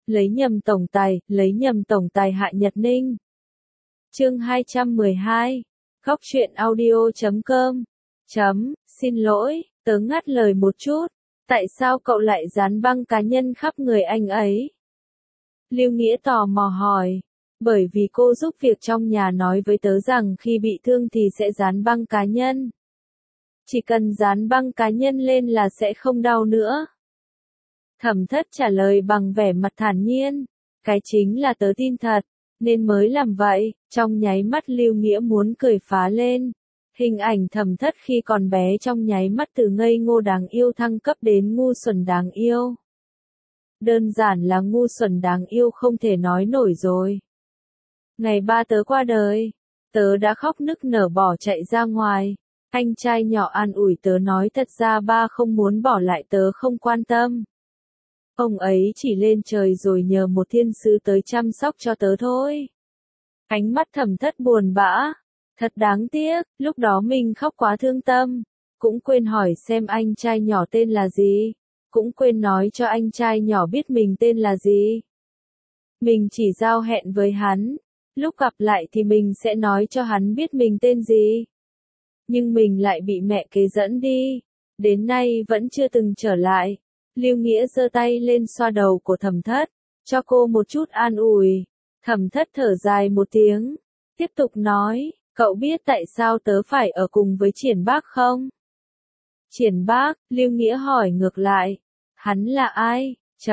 lấy nhầm tổng tài Hạ Nhật Ninh. Chương 212. Góc truyện audio.com. Xin lỗi, tớ ngắt lời một chút. Tại sao cậu lại dán băng cá nhân khắp người anh ấy? Lưu Nghĩa tò mò hỏi. Bởi vì cô giúp việc trong nhà nói với tớ rằng khi bị thương thì sẽ dán băng cá nhân. Chỉ cần dán băng cá nhân lên là sẽ không đau nữa. Thẩm Thất trả lời bằng vẻ mặt thản nhiên. Cái chính là tớ tin thật, nên mới làm vậy. Trong nháy mắt Lưu Nghĩa muốn cười phá lên. Hình ảnh Thẩm Thất khi còn bé trong nháy mắt từ ngây ngô đáng yêu thăng cấp đến ngu xuẩn đáng yêu. Đơn giản là ngu xuẩn đáng yêu không thể nói nổi rồi. Ngày ba tớ qua đời, tớ đã khóc nức nở bỏ chạy ra ngoài. Anh trai nhỏ an ủi tớ nói thật ra ba không muốn bỏ lại tớ không quan tâm. Ông ấy chỉ lên trời rồi nhờ một thiên sứ tới chăm sóc cho tớ thôi. Ánh mắt Thẩm Thất buồn bã. Thật đáng tiếc, lúc đó mình khóc quá thương tâm. Cũng quên hỏi xem anh trai nhỏ tên là gì. Cũng quên nói cho anh trai nhỏ biết mình tên là gì. Mình chỉ giao hẹn với hắn. Lúc gặp lại thì mình sẽ nói cho hắn biết mình tên gì. Nhưng mình lại bị mẹ kế dẫn đi. Đến nay vẫn chưa từng trở lại. Lưu Nghĩa giơ tay lên xoa đầu của Thẩm Thất. Cho cô một chút an ủi. Thẩm Thất thở dài một tiếng. Tiếp tục nói. Cậu biết tại sao tớ phải ở cùng với Triển Bác không? Triển Bác, Lưu Nghĩa hỏi ngược lại. Hắn là ai?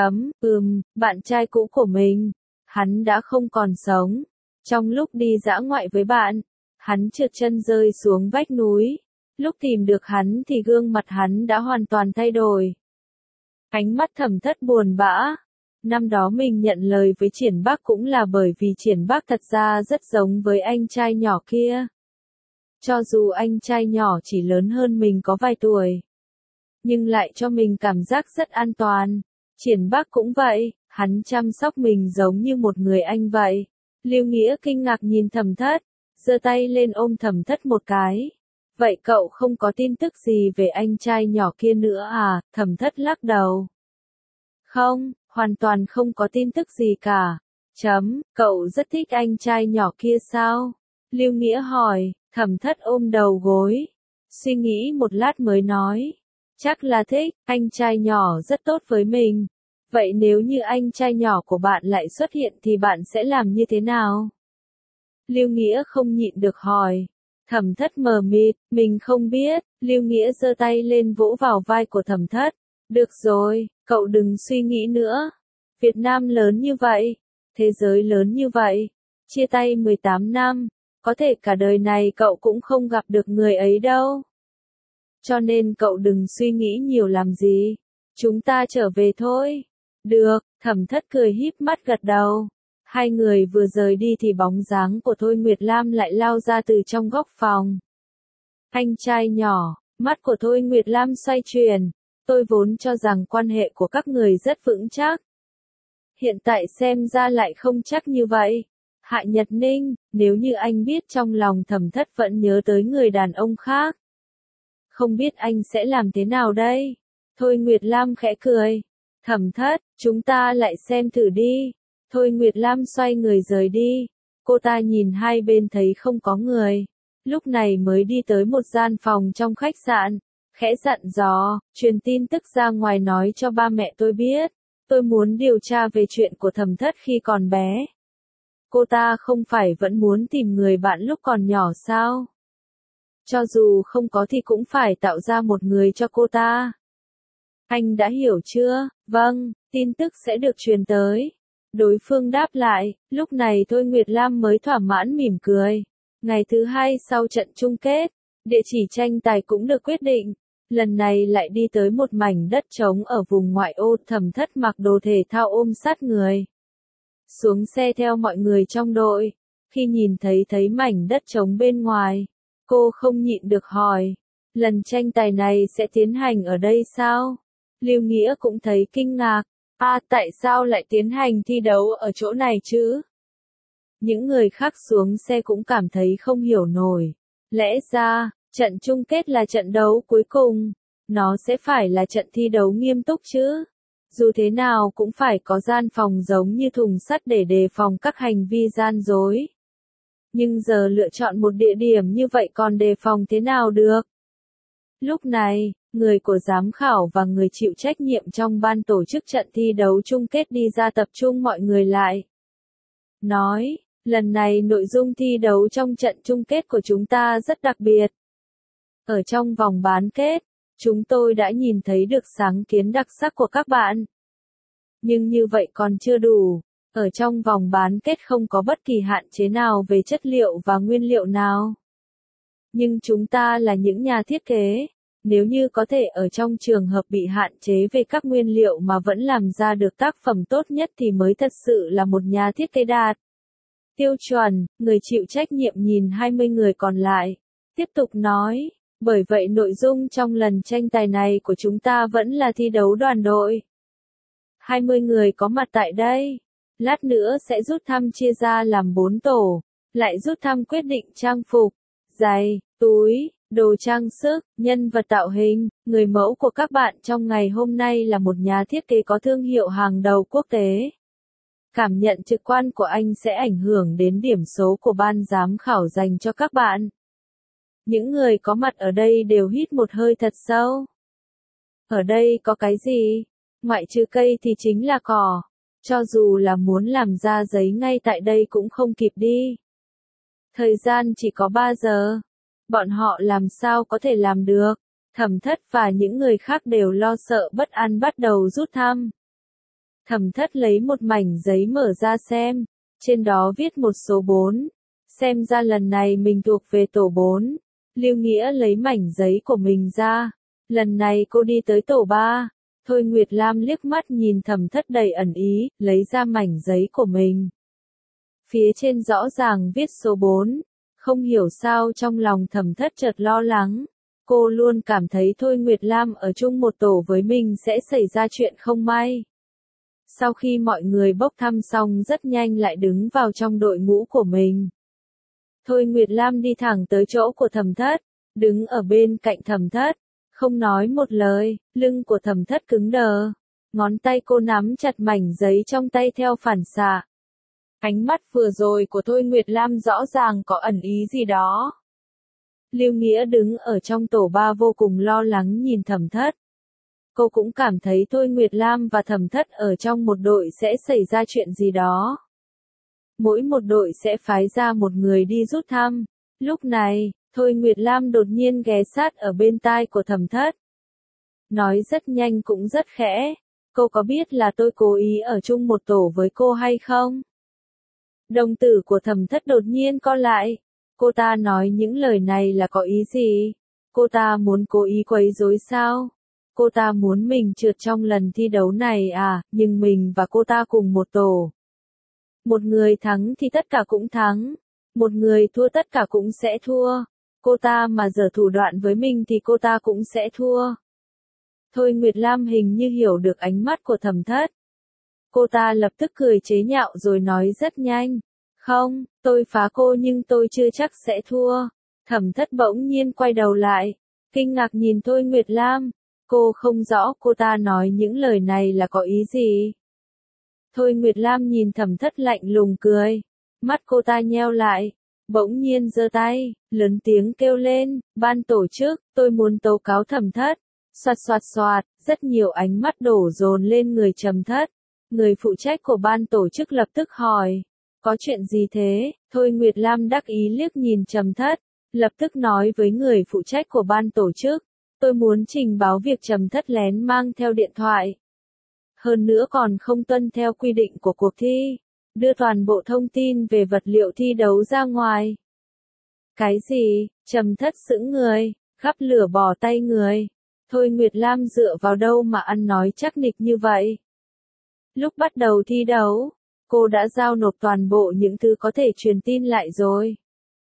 Bạn trai cũ của mình. Hắn đã không còn sống. Trong lúc đi dã ngoại với bạn, hắn trượt chân rơi xuống vách núi. Lúc tìm được hắn thì gương mặt hắn đã hoàn toàn thay đổi. Ánh mắt Thẩm Thất buồn bã. Năm đó mình nhận lời với Triển Bác cũng là bởi vì Triển Bác thật ra rất giống với anh trai nhỏ kia. Cho dù anh trai nhỏ chỉ lớn hơn mình có vài tuổi, nhưng lại cho mình cảm giác rất an toàn. Triển Bác cũng vậy, hắn chăm sóc mình giống như một người anh vậy. Lưu Nghĩa kinh ngạc nhìn Thẩm Thất, giơ tay lên ôm Thẩm Thất một cái. Vậy cậu không có tin tức gì về anh trai nhỏ kia nữa à? Thẩm Thất lắc đầu. Không, hoàn toàn không có tin tức gì cả. Cậu rất thích anh trai nhỏ kia sao? Lưu Nghĩa hỏi. Thẩm Thất ôm đầu gối. Suy nghĩ một lát mới nói. Chắc là thích, anh trai nhỏ rất tốt với mình. Vậy nếu như anh trai nhỏ của bạn lại xuất hiện thì bạn sẽ làm như thế nào? Lưu Nghĩa không nhịn được hỏi. Thẩm Thất mờ mịt, mình không biết. Lưu Nghĩa giơ tay lên vỗ vào vai của Thẩm Thất. Được rồi, cậu đừng suy nghĩ nữa. Việt Nam lớn như vậy, thế giới lớn như vậy, chia tay 18 năm, có thể cả đời này cậu cũng không gặp được người ấy đâu. Cho nên cậu đừng suy nghĩ nhiều làm gì. Chúng ta trở về thôi. Được, Thẩm Thất cười híp mắt gật đầu. Hai người vừa rời đi thì bóng dáng của Thôi Nguyệt Lam lại lao ra từ trong góc phòng. Anh trai nhỏ, mắt của Thôi Nguyệt Lam xoay chuyển. Tôi vốn cho rằng quan hệ của các người rất vững chắc. Hiện tại xem ra lại không chắc như vậy. Hạ Nhật Ninh, nếu như anh biết trong lòng Thẩm Thất vẫn nhớ tới người đàn ông khác. Không biết anh sẽ làm thế nào đây? Thôi Nguyệt Lam khẽ cười. Thẩm Thất, chúng ta lại xem thử đi. Thôi Nguyệt Lam xoay người rời đi. Cô ta nhìn hai bên thấy không có người. Lúc này mới đi tới một gian phòng trong khách sạn. Khẽ dặn dò, truyền tin tức ra ngoài nói cho ba mẹ tôi biết. Tôi muốn điều tra về chuyện của Thẩm Thất khi còn bé. Cô ta không phải vẫn muốn tìm người bạn lúc còn nhỏ sao? Cho dù không có thì cũng phải tạo ra một người cho cô ta. Anh đã hiểu chưa? Vâng, tin tức sẽ được truyền tới. Đối phương đáp lại, lúc này Thôi Nguyệt Lam mới thỏa mãn mỉm cười. Ngày thứ hai sau trận chung kết, địa chỉ tranh tài cũng được quyết định. Lần này lại đi tới một mảnh đất trống ở vùng ngoại ô. Thẩm Thất mặc đồ thể thao ôm sát người. Xuống xe theo mọi người trong đội. Khi nhìn thấy mảnh đất trống bên ngoài, cô không nhịn được hỏi. Lần tranh tài này sẽ tiến hành ở đây sao? Lưu Nghĩa cũng thấy kinh ngạc. Tại sao lại tiến hành thi đấu ở chỗ này chứ? Những người khác xuống xe cũng cảm thấy không hiểu nổi. Lẽ ra, trận chung kết là trận đấu cuối cùng. Nó sẽ phải là trận thi đấu nghiêm túc chứ. Dù thế nào cũng phải có gian phòng giống như thùng sắt để đề phòng các hành vi gian dối. Nhưng giờ lựa chọn một địa điểm như vậy còn đề phòng thế nào được? Lúc này, người của giám khảo và người chịu trách nhiệm trong ban tổ chức trận thi đấu chung kết đi ra tập trung mọi người lại. Nói, lần này nội dung thi đấu trong trận chung kết của chúng ta rất đặc biệt. Ở trong vòng bán kết, chúng tôi đã nhìn thấy được sáng kiến đặc sắc của các bạn. Nhưng như vậy còn chưa đủ. Ở trong vòng bán kết không có bất kỳ hạn chế nào về chất liệu và nguyên liệu nào. Nhưng chúng ta là những nhà thiết kế. Nếu như có thể ở trong trường hợp bị hạn chế về các nguyên liệu mà vẫn làm ra được tác phẩm tốt nhất thì mới thật sự là một nhà thiết kế đạt tiêu chuẩn. Người chịu trách nhiệm nhìn 20 người còn lại. Tiếp tục nói, bởi vậy nội dung trong lần tranh tài này của chúng ta vẫn là thi đấu đoàn đội. 20 người có mặt tại đây. Lát nữa sẽ rút thăm chia ra làm 4 tổ. Lại rút thăm quyết định trang phục, giày, túi, đồ trang sức, nhân vật tạo hình. Người mẫu của các bạn trong ngày hôm nay là một nhà thiết kế có thương hiệu hàng đầu quốc tế. Cảm nhận trực quan của anh sẽ ảnh hưởng đến điểm số của ban giám khảo dành cho các bạn. Những người có mặt ở đây đều hít một hơi thật sâu. Ở đây có cái gì? Ngoại trừ cây thì chính là cỏ. Cho dù là muốn làm ra giấy ngay tại đây cũng không kịp đi. Thời gian chỉ có 3 giờ. Bọn họ làm sao có thể làm được? Thẩm Thất và những người khác đều lo sợ bất an bắt đầu rút thăm. Thẩm Thất lấy một mảnh giấy mở ra xem. Trên đó viết một số 4. Xem ra lần này mình thuộc về tổ 4. Lưu Nghĩa lấy mảnh giấy của mình ra. Lần này cô đi tới tổ 3. Thôi Nguyệt Lam liếc mắt nhìn Thẩm Thất đầy ẩn ý, lấy ra mảnh giấy của mình. Phía trên rõ ràng viết số 4. Không hiểu sao trong lòng Thẩm Thất chợt lo lắng. Cô luôn cảm thấy Thôi Nguyệt Lam ở chung một tổ với mình sẽ xảy ra chuyện không may. Sau khi mọi người bốc thăm xong rất nhanh lại đứng vào trong đội ngũ của mình. Thôi Nguyệt Lam đi thẳng tới chỗ của Thẩm Thất, đứng ở bên cạnh Thẩm Thất, không nói một lời. Lưng của Thẩm Thất cứng đờ, ngón tay cô nắm chặt mảnh giấy trong tay theo phản xạ. Ánh mắt vừa rồi của Thôi Nguyệt Lam rõ ràng có ẩn ý gì đó. Lưu Nghĩa đứng ở trong tổ 3 vô cùng lo lắng nhìn Thẩm Thất. Cô cũng cảm thấy Thôi Nguyệt Lam và Thẩm Thất ở trong một đội sẽ xảy ra chuyện gì đó. Mỗi một đội sẽ phái ra một người đi rút thăm. Lúc này, Thôi Nguyệt Lam đột nhiên ghé sát ở bên tai của Thẩm Thất. Nói rất nhanh cũng rất khẽ. Cô có biết là tôi cố ý ở chung một tổ với cô hay không? Đồng tử của Thẩm Thất đột nhiên co lại. Cô ta nói những lời này là có ý gì? Cô ta muốn cố ý quấy rối sao? Cô ta muốn mình trượt trong lần thi đấu này à, nhưng mình và cô ta cùng một tổ. Một người thắng thì tất cả cũng thắng. Một người thua tất cả cũng sẽ thua. Cô ta mà giở thủ đoạn với mình thì cô ta cũng sẽ thua. Thôi Nguyệt Lam hình như hiểu được ánh mắt của Thẩm Thất. Cô ta lập tức cười chế nhạo rồi nói rất nhanh. Không, tôi phá cô nhưng tôi chưa chắc sẽ thua. Thẩm Thất bỗng nhiên quay đầu lại. Kinh ngạc nhìn Thôi Nguyệt Lam. Cô không rõ cô ta nói những lời này là có ý gì. Thôi Nguyệt Lam nhìn Thẩm Thất lạnh lùng cười. Mắt cô ta nheo lại. Bỗng nhiên giơ tay, lớn tiếng kêu lên, ban tổ chức, tôi muốn tố cáo Thẩm Thất. Xoạt xoạt xoạt, rất nhiều ánh mắt đổ dồn lên người Trầm Thất. Người phụ trách của ban tổ chức lập tức hỏi, có chuyện gì thế? Thôi Nguyệt Lam đắc ý liếc nhìn Trầm Thất, lập tức nói với người phụ trách của ban tổ chức, tôi muốn trình báo việc Trầm Thất lén mang theo điện thoại. Hơn nữa còn không tuân theo quy định của cuộc thi, đưa toàn bộ thông tin về vật liệu thi đấu ra ngoài. Cái gì? Trầm Thất sững người, gắp lửa bỏ tay người. Thôi Nguyệt Lam dựa vào đâu mà ăn nói chắc nịch như vậy? Lúc bắt đầu thi đấu, cô đã giao nộp toàn bộ những thứ có thể truyền tin lại rồi.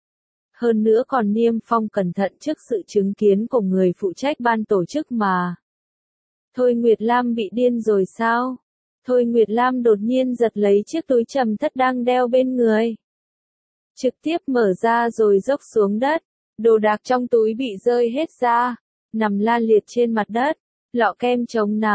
Hơn nữa còn niêm phong cẩn thận trước sự chứng kiến của người phụ trách ban tổ chức mà. Thôi Nguyệt Lam bị điên rồi sao? Thôi Nguyệt Lam đột nhiên giật lấy chiếc túi Trầm Thất đang đeo bên người. Trực tiếp mở ra rồi dốc xuống đất. Đồ đạc trong túi bị rơi hết ra. Nằm la liệt trên mặt đất. Lọ kem chống nắng,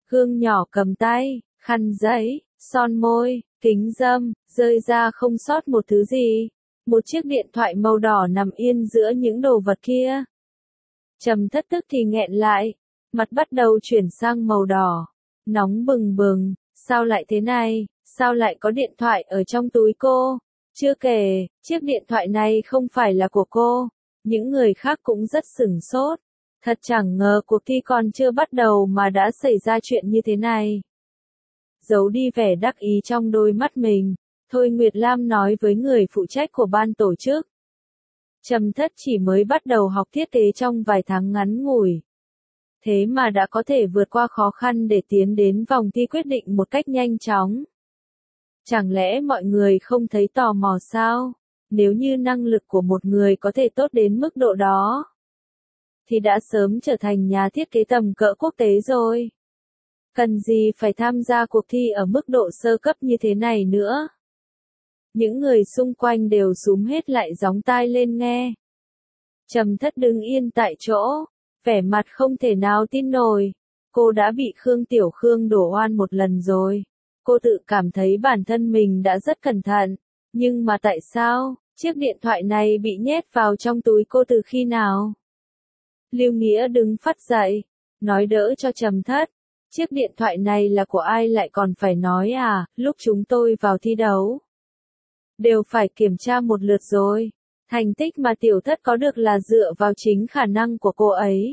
Gương nhỏ cầm tay, khăn giấy, son môi, kính râm, rơi ra không sót một thứ gì. Một chiếc điện thoại màu đỏ nằm yên giữa những đồ vật kia. Trầm Thất tức thì nghẹn lại, mặt bắt đầu chuyển sang màu đỏ, nóng bừng bừng, sao lại thế này, sao lại có điện thoại ở trong túi cô? Chưa kể, chiếc điện thoại này không phải là của cô. Những người khác cũng rất sửng sốt. Thật chẳng ngờ cuộc thi còn chưa bắt đầu mà đã xảy ra chuyện như thế này. Giấu đi vẻ đắc ý trong đôi mắt mình, Thôi Nguyệt Lam nói với người phụ trách của ban tổ chức. Trầm Thất chỉ mới bắt đầu học thiết kế trong vài tháng ngắn ngủi. Thế mà đã có thể vượt qua khó khăn để tiến đến vòng thi quyết định một cách nhanh chóng. Chẳng lẽ mọi người không thấy tò mò sao? Nếu như năng lực của một người có thể tốt đến mức độ đó, thì đã sớm trở thành nhà thiết kế tầm cỡ quốc tế rồi. Cần gì phải tham gia cuộc thi ở mức độ sơ cấp như thế này nữa? Những người xung quanh đều xúm hết lại gióng tai lên nghe. Trầm Thất đứng yên tại chỗ, vẻ mặt không thể nào tin nổi. Cô đã bị Khương Tiểu Khương đổ oan một lần rồi. Cô tự cảm thấy bản thân mình đã rất cẩn thận. Nhưng mà tại sao, chiếc điện thoại này bị nhét vào trong túi cô từ khi nào? Lưu Nghĩa đứng phắt dậy, nói đỡ cho Trầm Thất. Chiếc điện thoại này là của ai lại còn phải nói à, lúc chúng tôi vào thi đấu. Đều phải kiểm tra một lượt rồi. Thành tích mà Tiểu Thất có được là dựa vào chính khả năng của cô ấy.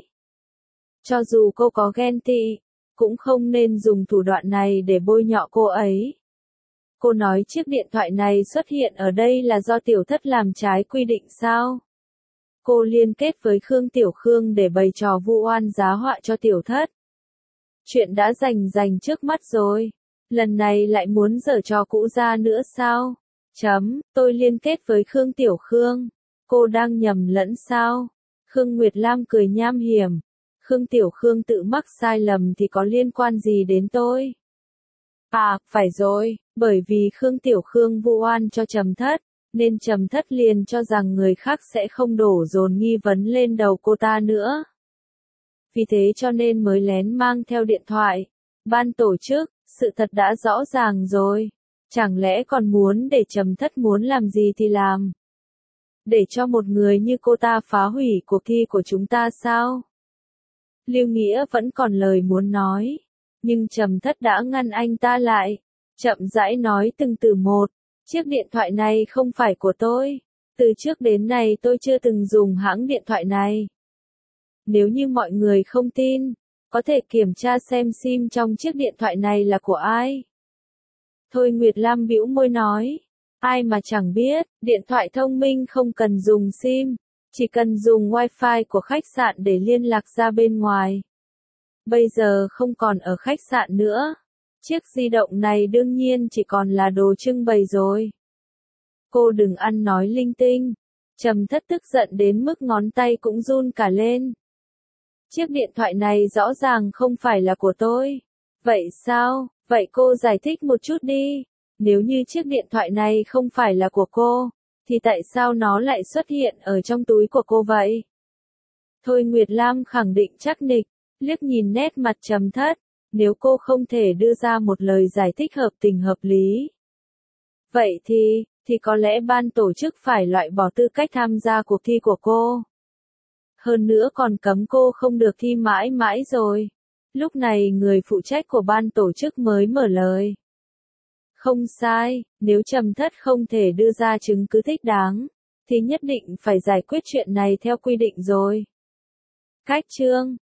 Cho dù cô có ghen tị, cũng không nên dùng thủ đoạn này để bôi nhọ cô ấy. Cô nói chiếc điện thoại này xuất hiện ở đây là do Tiểu Thất làm trái quy định sao? Cô liên kết với Khương Tiểu Khương để bày trò vu oan giá họa cho Tiểu Thất. Chuyện đã rành trước mắt rồi. Lần này lại muốn giở trò cũ ra nữa sao? Tôi liên kết với Khương Tiểu Khương. Cô đang nhầm lẫn sao? Khương Nguyệt Lam cười nham hiểm. Khương Tiểu Khương tự mắc sai lầm thì có liên quan gì đến tôi? À, phải rồi, bởi vì Khương Tiểu Khương vu oan cho Trầm Thất, nên Trầm Thất liền cho rằng người khác sẽ không đổ dồn nghi vấn lên đầu cô ta nữa. Vì thế cho nên mới lén mang theo điện thoại. Ban tổ chức, sự thật đã rõ ràng rồi. Chẳng lẽ còn muốn để Trầm Thất muốn làm gì thì làm? Để cho một người như cô ta phá hủy cuộc thi của chúng ta sao? Lưu Nghĩa vẫn còn lời muốn nói. Nhưng Trầm Thất đã ngăn anh ta lại. Chậm rãi nói từng từ một. Chiếc điện thoại này không phải của tôi. Từ trước đến nay tôi chưa từng dùng hãng điện thoại này. Nếu như mọi người không tin, có thể kiểm tra xem SIM trong chiếc điện thoại này là của ai. Thôi Nguyệt Lam bĩu môi nói. Ai mà chẳng biết, điện thoại thông minh không cần dùng SIM. Chỉ cần dùng Wi-Fi của khách sạn để liên lạc ra bên ngoài. Bây giờ không còn ở khách sạn nữa. Chiếc di động này đương nhiên chỉ còn là đồ trưng bày rồi. Cô đừng ăn nói linh tinh. Trầm Thất tức giận đến mức ngón tay cũng run cả lên. Chiếc điện thoại này rõ ràng không phải là của tôi. Vậy sao? Vậy cô giải thích một chút đi. Nếu như chiếc điện thoại này không phải là của cô, thì tại sao nó lại xuất hiện ở trong túi của cô vậy? Thôi Nguyệt Lam khẳng định chắc nịch, liếc nhìn nét mặt Trầm Thất, nếu cô không thể đưa ra một lời giải thích hợp tình hợp lý. Vậy thì có lẽ ban tổ chức phải loại bỏ tư cách tham gia cuộc thi của cô. Hơn nữa còn cấm cô không được thi mãi mãi rồi. Lúc này người phụ trách của ban tổ chức mới mở lời. Không sai, nếu Trầm Thất không thể đưa ra chứng cứ thích đáng, thì nhất định phải giải quyết chuyện này theo quy định rồi. Cách chương